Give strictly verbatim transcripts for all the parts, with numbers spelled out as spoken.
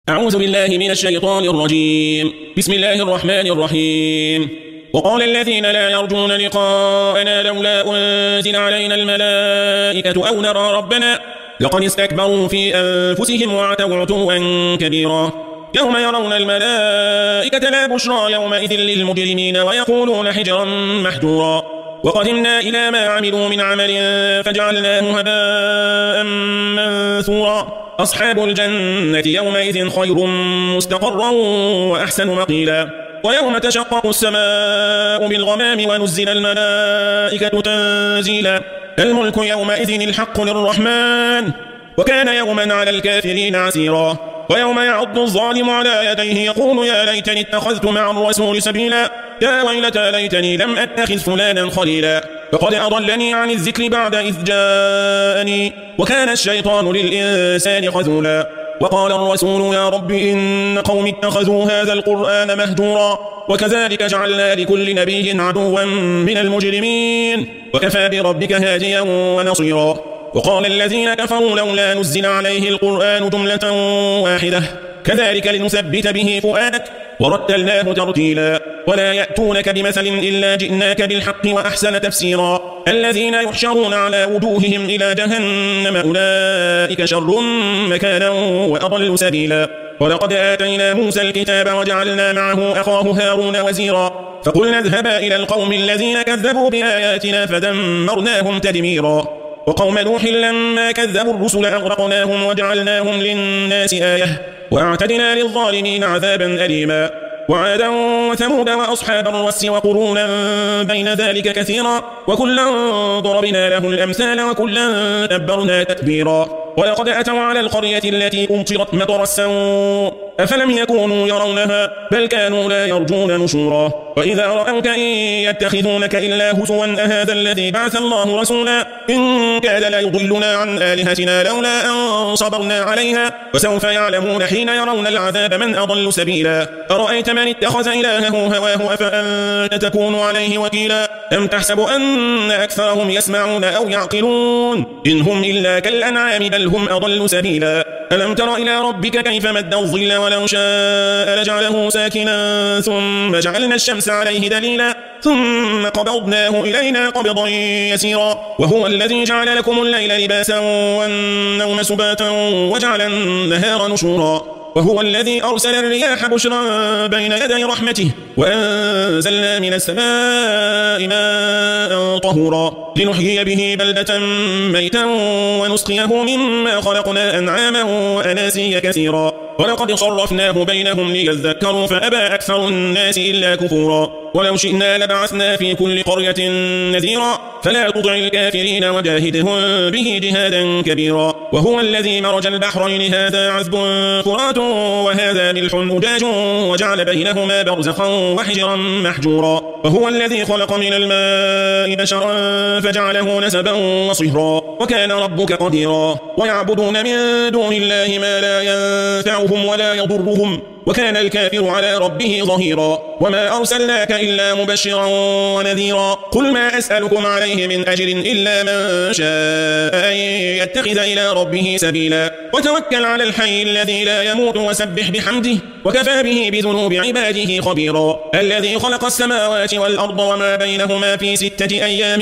أعوذ بالله من الشيطان الرجيم. بسم الله الرحمن الرحيم. وقال الذين لا يرجون لقاءنا لولا أنزل علينا الملائكة أو نرى ربنا لقد استكبروا في أنفسهم وعتوا عتوا كبيرا. يوم يرون الملائكة لا بشرى يومئذ للمجرمين ويقولون حجرا محجورا. وقدمنا إلى ما عملوا من عمل فجعلناه هباء منثورا. أصحاب الجنة يومئذ خير مستقرا وأحسن مقيلا. ويوم تشقق السماء بالغمام ونزل الملائكة تنزيلا. الملك يومئذ الحق للرحمن وكان يوما على الكافرين عسيرا. ويوم يعض الظالم على يديه يقول يا ليتني اتخذت مع الرسول سبيلا. يا ويلتى ليتني لم أتخذ فلانا خليلا فقد أضلني عن الذكر بعد إذ جاءني وكان الشيطان للإنسان خذولا. وقال الرسول يا رب إن قوم اتخذوا هذا القرآن مهجورا وكذلك جعلنا لكل نبي عدوا من المجرمين وكفى بربك هاديا ونصيرا. وقال الذين كفروا لولا نزل عليه القرآن جملة واحدة كذلك لنثبت به فؤادك ورتلناه ترتيلا. ولا يأتونك بمثل إلا جئناك بالحق وأحسن تفسيرا. الذين يحشرون على وجوههم إلى جهنم أولئك شر مكانا وأضل سبيلا. ولقد آتينا موسى الكتاب وجعلنا معه أخاه هارون وزيرا فقلنا اذهبا إلى القوم الذين كذبوا بآياتنا فدمرناهم تدميرا. وقوم نوح لما كذبوا الرسل أغرقناهم وجعلناهم للناس آية وأعتدنا للظالمين عذابا أليما. وعادا وثمود وأصحاب الرس وقرونا بين ذلك كثيرا وكلا ضربنا له الأمثال وكلا تبرنا تتبيرا. ولقد أتوا على القرية التي أمطرت مطر السوء أفلم يكونوا يرونها بل كانوا لا يرجون نشورا. وإذا رأوك إن يتخذونك إلا هزوا أهذا الذي بعث الله رسولا إن كاد ليضلنا عن آلهتنا لولا أن صبرنا عليها وسوف يعلمون حين يرون العذاب من أضل سبيلا. أرأيت من اتخذ إلهه هواه أفأنت تكون عليه وكيلا. أم تحسب أن أكثرهم يسمعون أو يعقلون إن هم إلا كالأنعام بل هم أضل سبيلا. ألم تر إلى ربك كيف مد الظل ولو شاء لجعله ساكنا ثم جعلنا الشمس عليه دليلا ثم قبضناه إلينا قبضا يسيرا. وهو الذي جعل لكم الليل لباسا والنوم سباتا وجعل النهار نشورا. وهو الذي أرسل الرياح بشرا بين يدي رحمته وأنزلنا من السماء ماء طهورا لنحيي به بلدة ميتا ونسقيه مما خلقنا أنعاما وأناسيا كثيرا. ولقد صرفناه بينهم ليذكروا فأبى أكثر الناس إلا كفورا. ولو شئنا لبعثنا في كل قرية نذيرا فلا تطع الكافرين وجاهدهم به جهادا كبيرا. وهو الذي مرج البحرين هذا عذب فرات وهذا ملح أجاج وجعل بينهما برزخا وحجرا محجورا. وهو الذي خلق من الماء بشرا فجعله نسبا وصهرا وكان ربك قديرا. ويعبدون من دون الله ما لا ينفعهم ولا يضرهم وكان الكافر على ربه ظهيرا. وما أرسلناك إلا مبشرا ونذيرا. قل ما أسألكم عليه من أجر إلا من شاء أن يتخذ إلى ربه سبيلا. وتوكل على الحي الذي لا يموت وسبح بحمده وكفى به بذنوب عباده خبيرا. الذي خلق السماوات والأرض وما بينهما في ستة أيام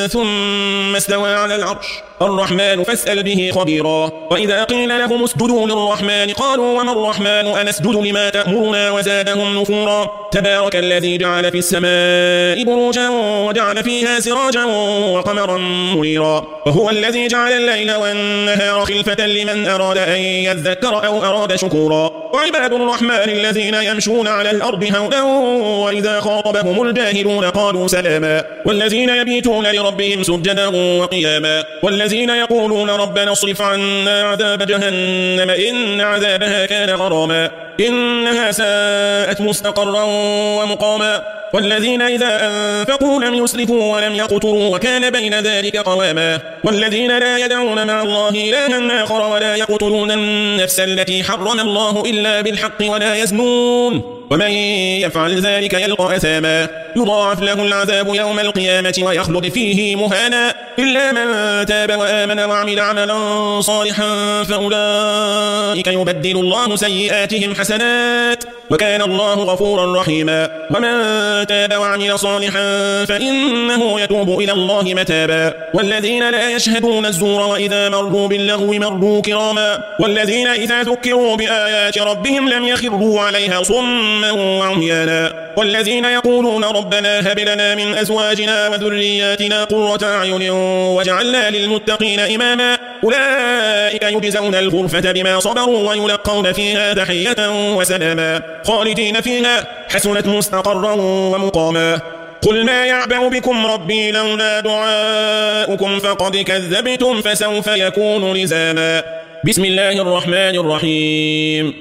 ثم استوى على العرش الرحمن فاسأل به خبيرا. وإذا قيل لهم اسجدوا للرحمن قالوا وما الرحمن أنسجد لما تأمرنا وزادهم نفورا. تبارك الذي جعل في السماء بروجا وجعل فيها سراجا وقمرا منيرا. وهو الذي جعل الليل والنهار خلفة لمن أراد أن يذكر أو أراد شكورا. وعباد الرحمن الذين يمشون على الأرض هونا وإذا خاطبهم الجاهلون قالوا سلاما. والذين يبيتون لربهم سجدا وقياما. والذين يقولون ربنا اصرف عنا عذاب جهنم إن عذابها كان غراما إنها ساءت مستقرا ومقاما. والذين إذا أنفقوا لم يسرفوا ولم يقتروا وكان بين ذلك قواما والذين لا يدعون مع الله إلها آخر ولا يقتلون النفس التي حرم الله إلا بالحق ولا يزنون ومن يفعل ذلك يلقى أثاما يضاعف له العذاب يوم القيامة ويخلد فيه مهانا إلا من تاب وآمن وعمل عملا صالحا فأولئك يبدل الله سيئاتهم حسنات وكان الله غفورا رحيما ومن تاب وعمل صالحا فإنه يتوب إلى الله متابا والذين لا يشهدون الزور وإذا مروا باللغو مروا كراما والذين إذا ذكروا بآيات ربهم لم يخروا عليها صما وعميانا والذين يقولون ربنا هب لنا من أزواجنا وذرياتنا قرة أعين واجعلنا للمتقين إماما أولئك يجزون الغرفة بما صبروا ويلقون فيها تحية وسلاما خالدين فيها حسنت مستقرا ومقاما قل ما يعبأ بكم ربي لولا دعاؤكم فقد كذبتم فسوف يكون لزاما بسم الله الرحمن الرحيم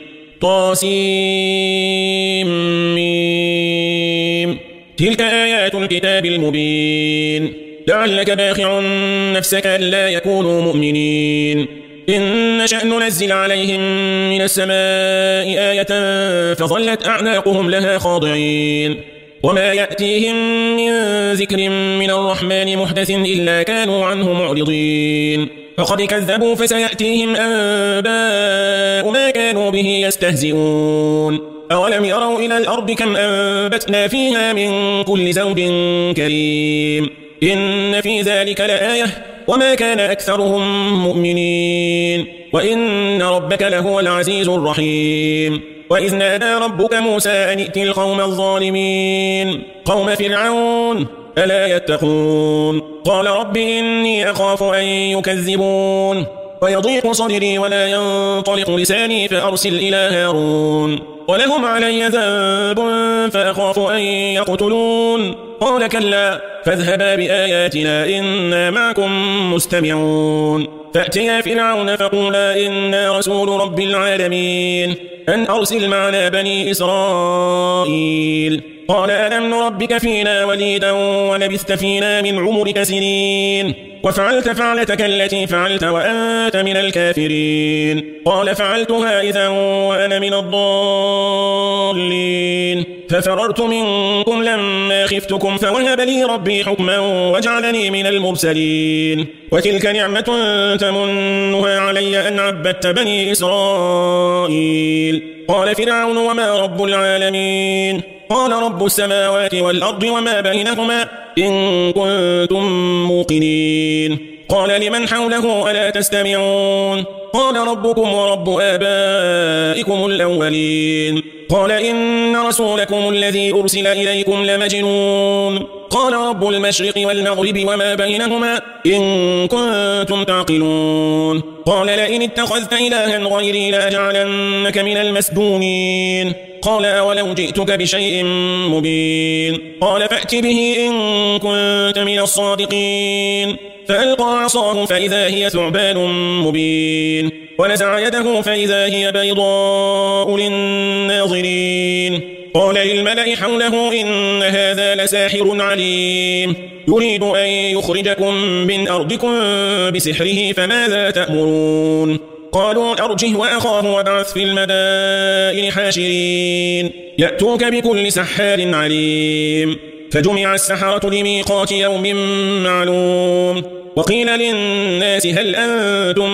طاسيم تلك آيات الكتاب المبين لعلك باخع نفسك ألا يكونوا مؤمنين إن نشأ ننزل عليهم من السماء آية فظلت أعناقهم لها خاضعين وما يأتيهم من ذكر من الرحمن محدث إلا كانوا عنه معرضين فقد كذبوا فسيأتيهم أنباء ما كانوا به يستهزئون أولم يروا إلى الأرض كم أنبتنا فيها من كل زوج كريم إن في ذلك لآية وما كان أكثرهم مؤمنين وإن ربك لهو العزيز الرحيم وإذ نادى ربك موسى أن ائت القوم الظالمين قوم فرعون ألا يتقون قال رب إني أخاف أن يكذبون ويضيق صدري ولا ينطلق لساني فأرسل إلى هارون ولهم علي ذنب فأخاف أن يقتلون قال كلا فاذهبا بآياتنا إنا معكم مستمعون فأتيا فرعون فقولا إنا رسول رب العالمين أن أرسل معنا بني إسرائيل قال ألم نربك فينا وليدا ولبثت فينا من عمرك سنين وفعلت فعلتك التي فعلت وأنت من الكافرين قال فعلتها إذا وأنا من الضالين ففررت منكم لما خفتكم فوهب لي ربي حكما وجعلني من المرسلين وتلك نعمة تمنها علي أن عبدت بني إسرائيل قال فرعون وما رب العالمين قال رب السماوات والأرض وما بينهما إن كنتم موقنين قال لمن حوله ألا تستمعون قال ربكم ورب آبائكم الأولين قال إن رسولكم الذي أرسل إليكم لمجنون قال رب المشرق والمغرب وما بينهما إن كنتم تعقلون قال لئن اتخذت إلها غيري لأجعلنك من المسجونين قال أولو جئتك بشيء مبين قال فأت به إن كنت من الصادقين فألقى عصاه فإذا هي ثعبان مبين ونزع يده فإذا هي بيضاء للناظرين قال للملأ حوله إن هذا لساحر عليم يريد أن يخرجكم من أرضكم بسحره فماذا تأمرون قالوا أرجه وأخاه وابعث في المدائن حاشرين يأتوك بكل سحار عليم فجمع السحرة لميقات يوم معلوم وقيل للناس هل أنتم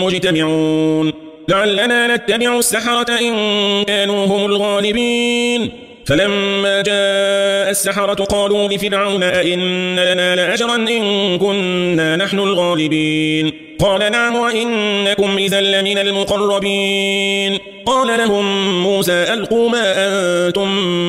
مجتمعون لعلنا نتبع السحرة إن كانوا هم الغالبين فلما جاء السحرة قالوا لفرعون أئن لنا لأجرا إن كنا نحن الغالبين قال نعم وإنكم إذا لمن المقربين قال لهم موسى ألقوا ما أنتم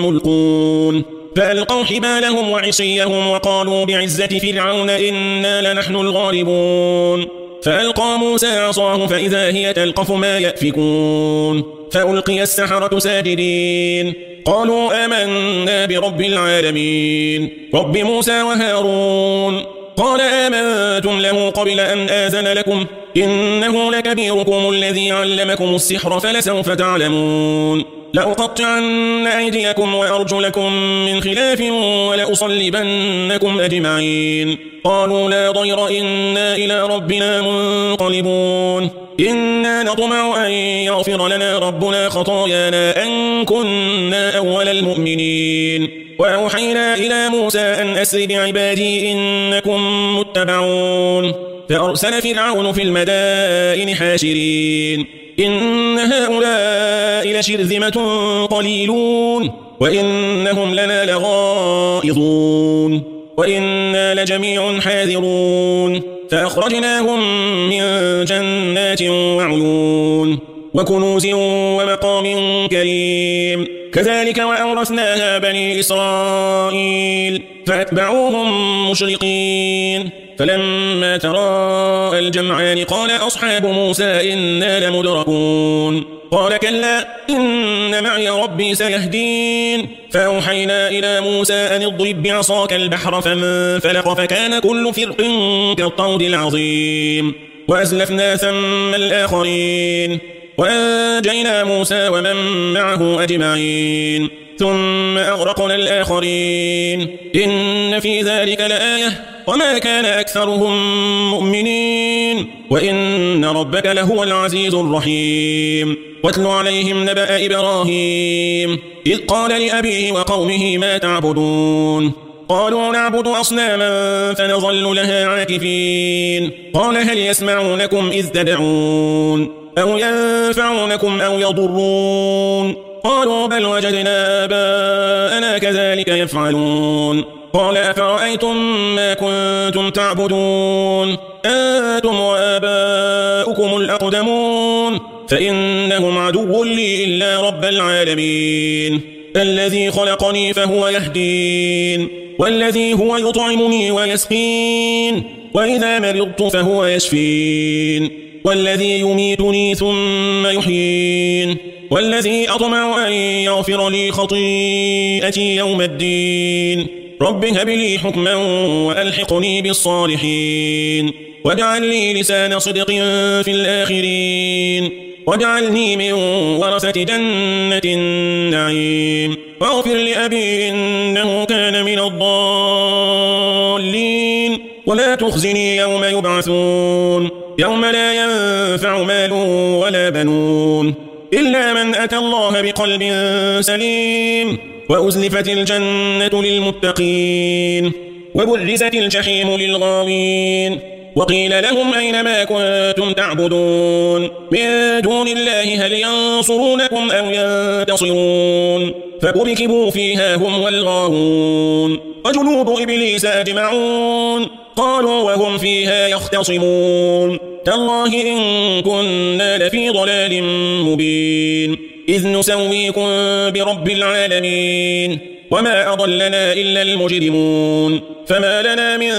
ملقون فألقوا حبالهم وعصيهم وقالوا بعزة فرعون إنا لنحن الغالبون فألقى موسى عصاه فإذا هي تلقف ما يأفكون فألقي السحرة ساجدين قالوا آمنا برب العالمين رب موسى وهارون قال آمنتم له قبل أن آذن لكم إنه لكبيركم الذي علمكم السحر فلسوف تعلمون لأقطعن أيديكم وأرجلكم من خلاف ولأصلبنكم أجمعين قالوا لا ضير إنا إلى ربنا منقلبون إنا نطمع أن يغفر لنا ربنا خطايانا أن كنا أول المؤمنين وأوحينا إلى موسى أن أسر بعبادي إنكم متبعون فأرسل فرعون في المدائن حاشرين إن هؤلاء لشرذمة قليلون وإنهم لنا لغائظون وإنا لجميع حاذرون فأخرجناهم من جنات وعيون وكنوز ومقام كريم كذلك وأورثناها بني إسرائيل فأتبعوهم مشرقين فلما تراءى الجمعان قال أصحاب موسى إنا لمدركون قال كلا إن معي ربي سيهدين فأوحينا إلى موسى أن اضرب بعصاك البحر فانفلق فكان كل فرق كالطود العظيم وأزلفنا ثم الآخرين وأنجينا موسى ومن معه أجمعين ثم أغرقنا الآخرين إن في ذلك لآية وما كان أكثرهم مؤمنين وإن ربك لهو العزيز الرحيم واتل عليهم نبأ إبراهيم إذ قال لأبيه وقومه ما تعبدون قالوا نعبد أصناما فنظل لها عاكفين قال هل يسمعونكم إذ تدعون أو ينفعونكم أو يضرون قالوا بل وجدنا آباءنا كذلك يفعلون قال أفرأيتم ما كنتم تعبدون أنتم وآباؤكم الأقدمون فإنهم عدو لي إلا رب العالمين الذي خلقني فهو يهدين والذي هو يطعمني ويسقين وإذا مرضت فهو يشفين والذي يميتني ثم يحيين والذي أطمع أن يغفر لي خطيئتي يوم الدين رب هب لي حكما وألحقني بالصالحين واجعل لي لسان صدق في الآخرين واجعلني من ورثة جنة النعيم واغفر لأبي إنه كان من الضالين ولا تخزني يوم يبعثون يوم لا ينفع مال ولا بنون إلا من أتى الله بقلب سليم وأزلفت الجنة للمتقين وبرزت الجحيم للغاوين وقيل لهم أين ما كنتم تعبدون من دون الله هل ينصرونكم أو ينتصرون فكبكبوا فيها هم والغاوون وجنود إبليس أجمعون قالوا وهم فيها يختصمون تالله إن كنا لفي ضلال مبين إذ نسويكم برب العالمين وما أضلنا إلا المجرمون فما لنا من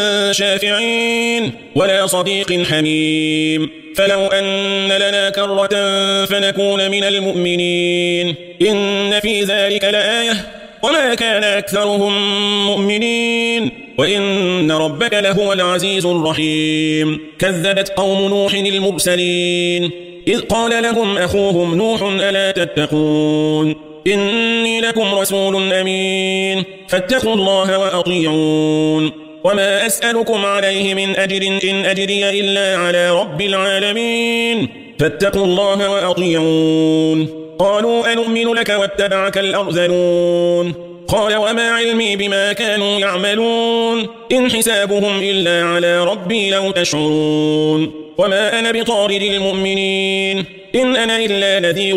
شافعين ولا صديق حميم فلو أن لنا كرة فنكون من المؤمنين إن في ذلك لآية وما كان أكثرهم مؤمنين وإن ربك لهو العزيز الرحيم كذبت قوم نوح المرسلين إذ قال لهم أخوهم نوح ألا تتقون إني لكم رسول أمين فاتقوا الله وأطيعون وما أسألكم عليه من أجر إن أجري إلا على رب العالمين فاتقوا الله وأطيعون قالوا أنؤمن لك واتبعك الأرذلون قال وما علمي بما كانوا يعملون إن حسابهم إلا على ربي لو تشعرون وما أنا بطارد المؤمنين إن أنا إلا نذير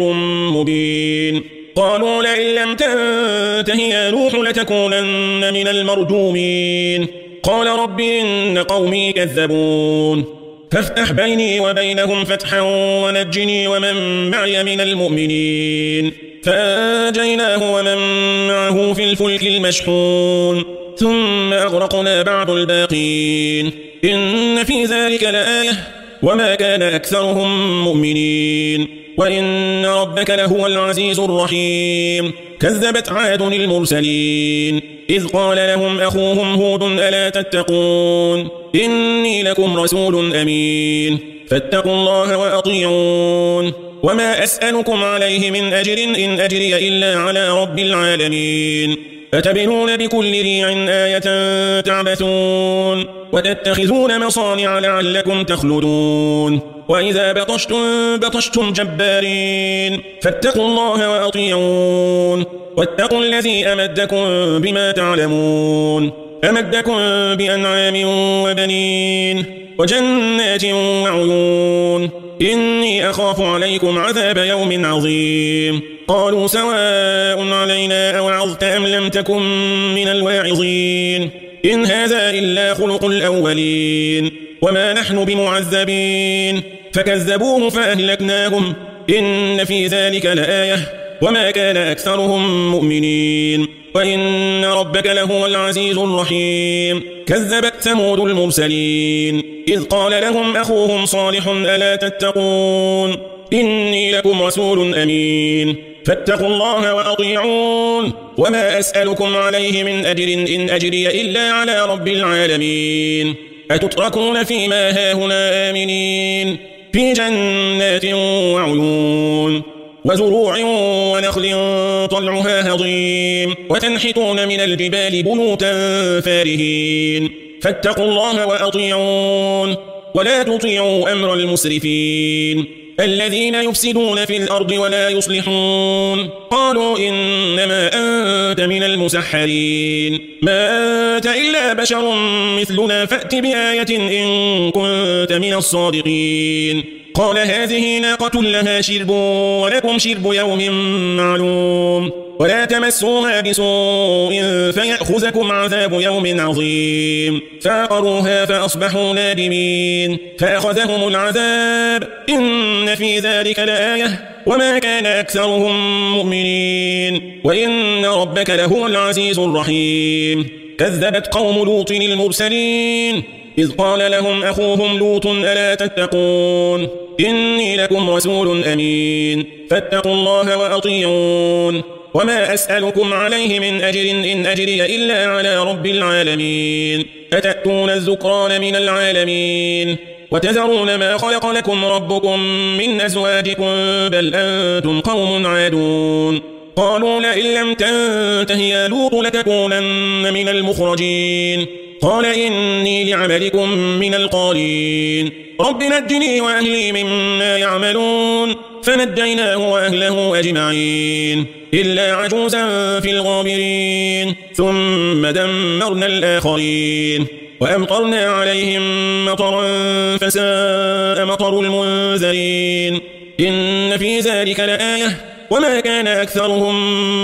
مبين قالوا لئن لم تنته يا نوح لتكونن من المرجومين قال رب إن قومي كذبون فافتح بيني وبينهم فتحا ونجني ومن معي من المؤمنين فأنجيناه ومن معه في الفلك المشحون ثم أغرقنا بعد الباقين إن في ذلك لآية وما كان أكثرهم مؤمنين وإن ربك لهو العزيز الرحيم كذبت عاد المرسلين إذ قال لهم أخوهم هود ألا تتقون إني لكم رسول أمين فاتقوا الله وأطيعون وما أسألكم عليه من أجر إن أجري إلا على رب العالمين أتبنون بكل ريع آية تعبثون وتتخذون مصانع لعلكم تخلدون وإذا بطشتم بطشتم جبارين فاتقوا الله وأطيعون واتقوا الذي أمدكم بما تعلمون أمدكم بأنعام وبنين وجنات وعيون إني أخاف عليكم عذاب يوم عظيم قالوا سواء علينا أوعظت أم لم تكن من الواعظين إن هذا إلا خلق الأولين وما نحن بمعذبين فكذبوه فأهلكناهم إن في ذلك لآية وما كان أكثرهم مؤمنين وإن ربك لهو العزيز الرحيم كذبت ثمود المرسلين إذ قال لهم أخوهم صالح ألا تتقون إني لكم رسول أمين فاتقوا الله وأطيعون وما أسألكم عليه من أجر إن أجري إلا على رب العالمين أتتركون فيما هاهنا آمنين في جنات وعيون وزروع ونخل طلعها هضيم وتنحتون من الجبال بيوتا فارهين فاتقوا الله وأطيعون ولا تطيعوا أمر المسرفين الذين يفسدون في الأرض ولا يصلحون قالوا إنما أنت من المسحرين ما أنت إلا بشر مثلنا فأت بآية إن كنت من الصادقين قال هذه ناقة لها شرب ولكم شرب يوم معلوم ولا تمسوها بسوء فيأخذكم عذاب يوم عظيم فعقروها فأصبحوا نادمين فأخذهم العذاب إن في ذلك لآية وما كان أكثرهم مؤمنين وإن ربك لهو العزيز الرحيم كذبت قوم لوط المرسلين إذ قال لهم أخوهم لوط ألا تتقون إني لكم رسول أمين فاتقوا الله وأطيعون وما أسألكم عليه من أجر إن أجري إلا على رب العالمين أتأتون الذكران من العالمين وتذرون ما خلق لكم ربكم من أزواجكم بل أنتم قوم عادون قالوا لئن لم تنته يا لوط لتكونن من المخرجين قال إني لعملكم من القالين رب نجني وأهلي مما يعملون فنجيناه وأهله أجمعين إلا عجوزا في الغابرين ثم دمرنا الآخرين وأمطرنا عليهم مطرا فساء مطر المنذرين إن في ذلك لآية وما كان أكثرهم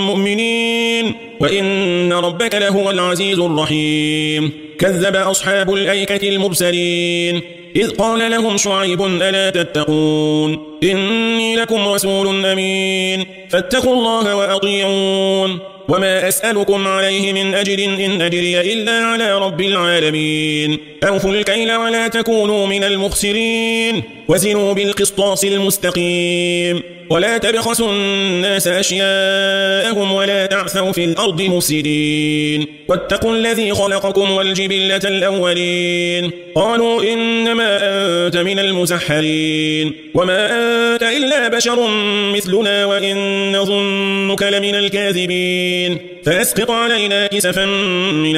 مؤمنين وإن ربك لهو العزيز الرحيم كذب أصحاب الأيكة المرسلين إذ قال لهم شعيب ألا تتقون إني لكم رسول أمين فاتقوا الله وأطيعون وما أسألكم عليه من أجر إن أجري إلا على رب العالمين أوفوا الكيل ولا تكونوا من المخسرين وزنوا بالقسطاس المستقيم ولا تبخسوا الناس أشياءهم ولا تعثوا في الأرض مفسدين واتقوا الذي خلقكم والجبلة الأولين قالوا إنما أنت من المسحرين وما أنت إلا بشر مثلنا وإن نظنك لمن الكاذبين فأسقط علينا كسفا من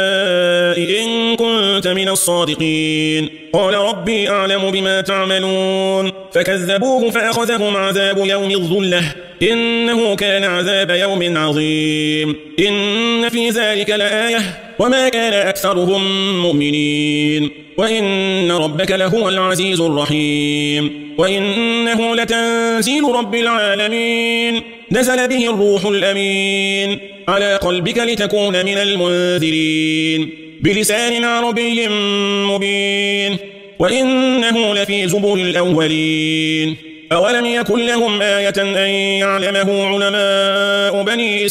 السماء إن كنت من الصادقين قال ربي أعلم بما تعملون فكذبوه فأخذهم عذاب يوم الظلة إنه كان عذاب يوم عظيم إن في ذلك لآية وما كان أكثرهم مؤمنين وإن ربك لهو العزيز الرحيم وإنه لتنزيل رب العالمين نزل به الروح الأمين على قلبك لتكون من المنذرين بلسان عربي مبين وإنه لفي زبر الأولين أولم يكن لهم آية أن يعلمه علماء بني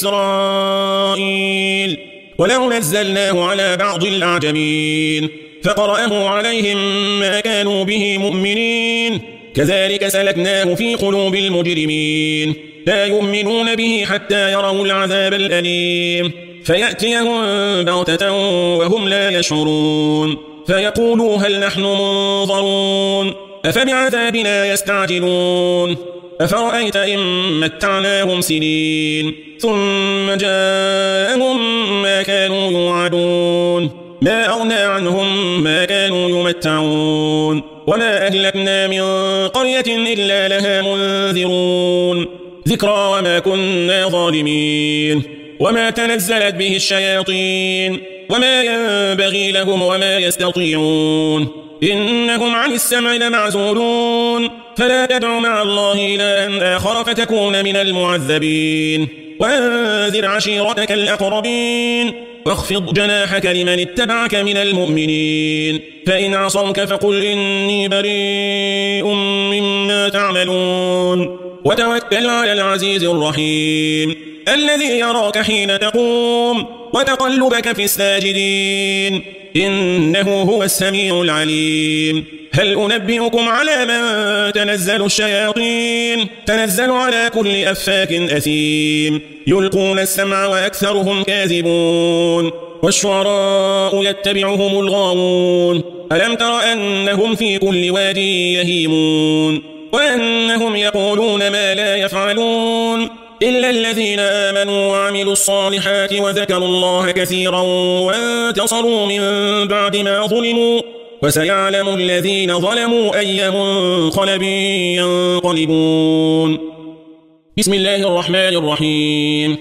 إسرائيل ولو نزلناه على بعض الأعجمين فقرأه عليهم ما كانوا به مؤمنين كذلك سلكناه في قلوب المجرمين لا يؤمنون به حتى يروا العذاب الأليم فيأتيهم بغتة وهم لا يشعرون فيقولوا هل نحن منظرون أفبعذابنا يستعجلون أفرأيت إن متعناهم سنين ثم جاءهم ما كانوا يوعدون ما أغنى عنهم ما كانوا يمتعون وما أهلكنا من قرية إلا لها منذرون ذكرى وما كنا ظالمين وما تنزلت به الشياطين وما ينبغي لهم وما يستطيعون إنهم عن السمع لمعزولون فلا تدع مع الله إلها آخر فتكون من المعذبين وأنذر عشيرتك الأقربين واخفض جناحك لمن اتبعك من المؤمنين فإن عصوك فقل إني بريء مما تعملون وتوكل على العزيز الرحيم الذي يراك حين تقوم وتقلبك في الساجدين إنه هو السميع العليم هل أنبئكم على من تنزل الشياطين تنزل على كل أفاك أثيم يلقون السمع وأكثرهم كاذبون والشعراء يتبعهم الغاوون ألم تر أنهم في كل واد يهيمون وأنهم يقولون ما لا يفعلون إلا الذين آمنوا وعملوا الصالحات وذكروا الله كثيرا وانتصروا من بعد ما ظلموا وسيعلم الذين ظلموا أي منقلب ينقلبون بسم الله الرحمن الرحيم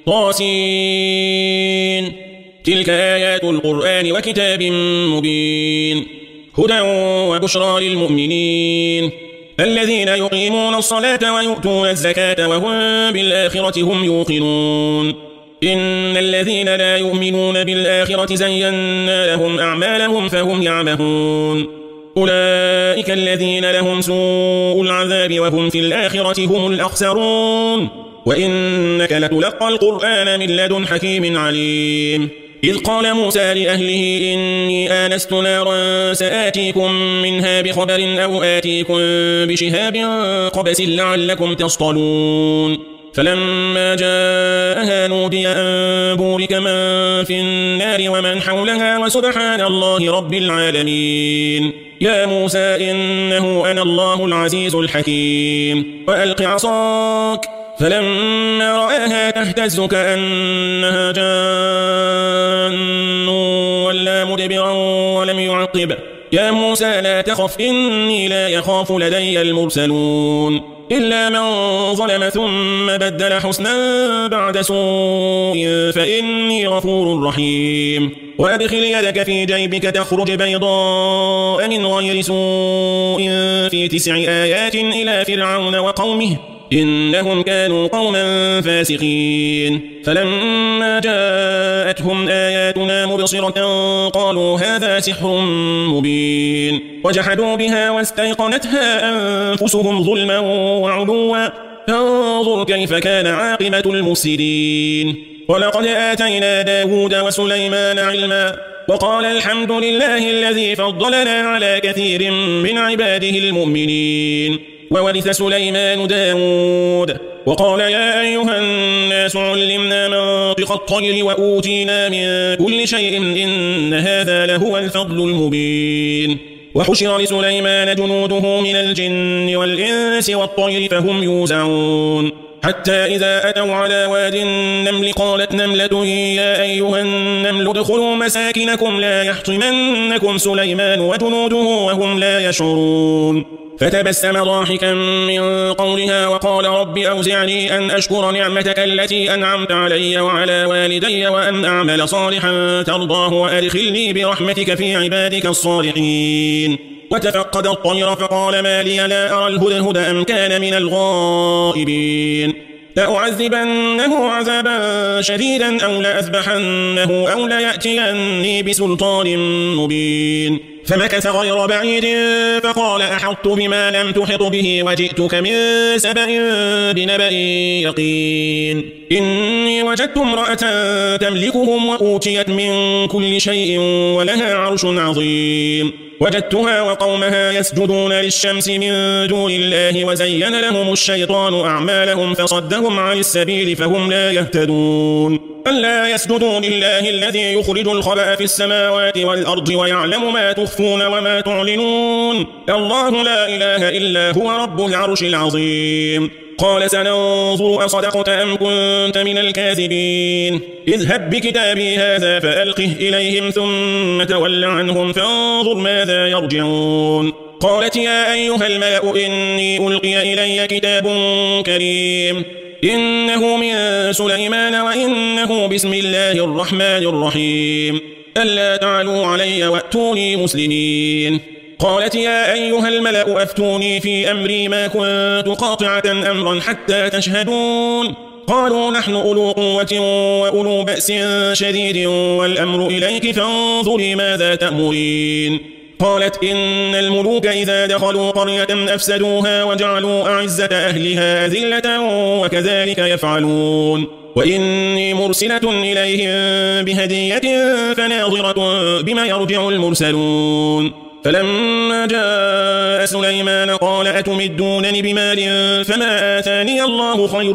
طاسين تلك آيات القرآن وكتاب مبين هدى وبشرى للمؤمنين الذين يقيمون الصلاة ويؤتون الزكاة وهم بالآخرة هم يوقنون إن الذين لا يؤمنون بالآخرة زينا لهم أعمالهم فهم يعمهون أولئك الذين لهم سوء العذاب وهم في الآخرة هم الأخسرون وإنك لتلقى القرآن من لدن حكيم عليم إذ قال موسى لأهله إني آنست نارا سآتيكم منها بخبر أو آتيكم بشهاب قبس لعلكم تصطلون فلما جاءها نودي أن بورك من في النار ومن حولها وسبحان الله رب العالمين يا موسى إنه أنا الله العزيز الحكيم وألق عصاك فلما رآها تهتز كأنها جان ولا مدبرا ولم يعقب يا موسى لا تخف إني لا يخاف لدي المرسلون إلا من ظلم ثم بدل حسنا بعد سوء فإني غفور رحيم وأدخل يدك في جيبك تخرج بيضاء من غير سوء في تسع آيات إلى فرعون وقومه إنهم كانوا قوما فاسقين فلما جاءتهم آياتنا مبصرة قالوا هذا سحر مبين وجحدوا بها واستيقنتها أنفسهم ظلما وعلوا فانظر كيف كان عاقبة المفسدين ولقد آتينا داود وسليمان علما وقال الحمد لله الذي فضلنا على كثير من عباده المؤمنين وورث سليمان داود وقال يا أيها الناس علمنا منطق الطير وأوتينا من كل شيء إن هذا لهو الفضل المبين وحشر لسليمان جنوده من الجن والإنس والطير فهم يوزعون حتى إذا أتوا على واد النمل قالت نملة يا أيها النمل ادخلوا مساكنكم لا يحطمنكم سليمان وجنوده وهم لا يشعرون فتبسم ضاحكا من قولها وقال رب أوزعني أن أشكر نعمتك التي أنعمت علي وعلى والدي وأن أعمل صالحا ترضاه وأدخلني برحمتك في عبادك الصالحين وتفقد الطير فقال ما لي لا أرى الهدهد أم كان من الغائبين لأعذبنه عذابا شديدا أو لأذبحنه أو ليأتيني بسلطان مبين فمكث غير بعيد فقال أحطت بما لم تحط به وجئتك من سبأ بنبأ يقين إني وجدت امرأة تملكهم وأوتيت من كل شيء ولها عرش عظيم وجدتها وقومها يسجدون للشمس من دون الله وزين لهم الشيطان أعمالهم فصدهم عن السبيل فهم لا يهتدون ألا يسجدوا لله الذي يخرج الخبأ في السماوات والأرض ويعلم ما تخفون وما تعلنون الله لا إله إلا هو رب العرش العظيم قال سننظر أصدقت أم كنت من الكاذبين اذهب بكتابي هذا فألقه إليهم ثم تول عنهم فانظر ماذا يرجعون قالت يا أيها الملأ إني ألقي إلي كتاب كريم إنه من سليمان وإنه بسم الله الرحمن الرحيم ألا تعلوا علي وأتوني مسلمين قالت يا أيها الملأ أفتوني في أمري ما كنت قاطعة أمرا حتى تشهدون قالوا نحن أولو قوة وأولو بأس شديد والأمر إليك فانظري ماذا تأمرين قالت إن الملوك إذا دخلوا قرية أفسدوها وجعلوا أعزة أهلها أذلة وكذلك يفعلون وإني مرسلة إليهم بهدية فناظرة بما يرجع المرسلون فلما جاء سليمان قال أتمدونني بمال فما آتاني الله خير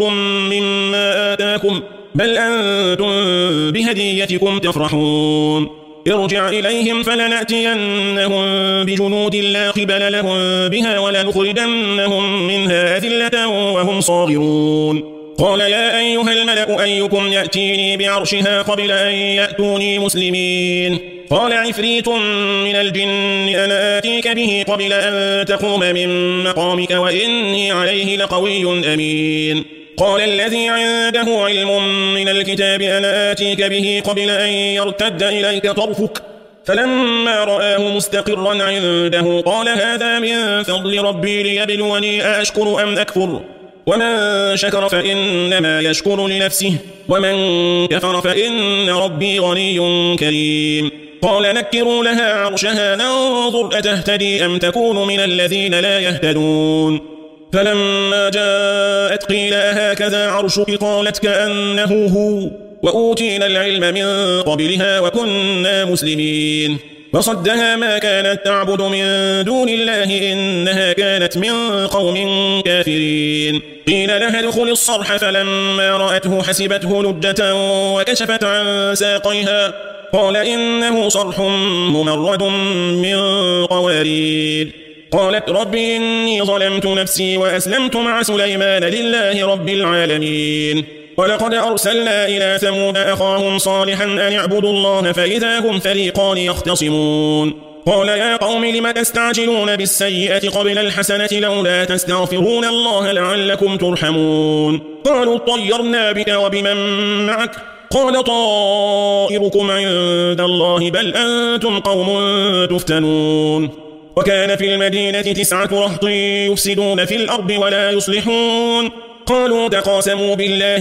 مما آتاكم بل أنتم بهديتكم تفرحون ارجع إليهم فلنأتينهم بجنود لا قبل لهم بها ولنخرجنهم منها أذلة وهم صاغرون قال يا أيها الملأ أيكم يأتيني بعرشها قبل أن يأتوني مسلمين قال عفريت من الجن أنا آتيك به قبل أن تقوم من مقامك وإني عليه لقوي أمين قال الذي عنده علم من الكتاب أنا آتيك به قبل أن يرتد إليك طرفك فلما رآه مستقرا عنده قال هذا من فضل ربي ليبلوني أشكر أم أكفر ومن شكر فإنما يشكر لنفسه ومن كفر فإن ربي غني كريم قال نكروا لها عرشها ننظر أتهتدي أم تكون من الذين لا يهتدون فلما جاءت قيل أهكذا عرشك قالت كأنه هو وأوتينا العلم من قبلها وكنا مسلمين فصدها ما كانت تعبد من دون الله إنها كانت من قوم كافرين قيل لها ادخل الصرح فلما رأته حسبته لجة وكشفت عن ساقيها قال إنه صرح ممرد من قوارير قالت رب إني ظلمت نفسي وأسلمت مع سليمان لله رب العالمين ولقد أرسلنا إلى ثمود أخاهم صالحا أن اعبدوا الله فإذا هم فريقان يختصمون قال يا قوم لم تستعجلون بالسيئة قبل الحسنة لولا تستغفرون الله لعلكم ترحمون قالوا طيرنا بك وبمن معك قال طائركم عند الله بل أنتم قوم تفتنون وكان في المدينة تسعة رهط يفسدون في الأرض ولا يصلحون قالوا تقاسموا بالله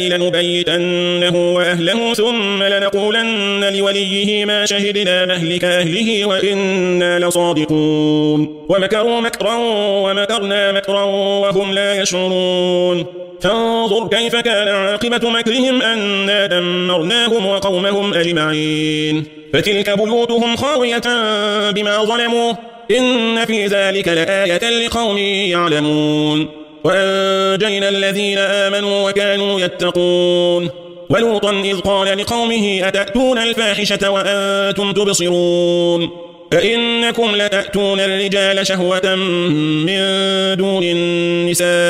لنبيتنه وأهله ثم لنقولن لوليه ما شهدنا مهلك أهله وإنا لصادقون ومكروا مكرا ومكرنا مكرا وهم لا يشعرون فانظر كيف كان عاقبة مكرهم أنا دمرناهم وقومهم أجمعين فتلك بيوتهم خاوية بما ظلموا إن في ذلك لآية لقوم يعلمون وأنجينا الذين آمنوا وكانوا يتقون ولوطا إذ قال لقومه أتأتون الفاحشة وأنتم تبصرون فإنكم لتأتون الرجال شهوة من دون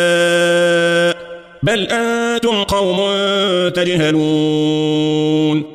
النساء بل أنتم قوم تجهلون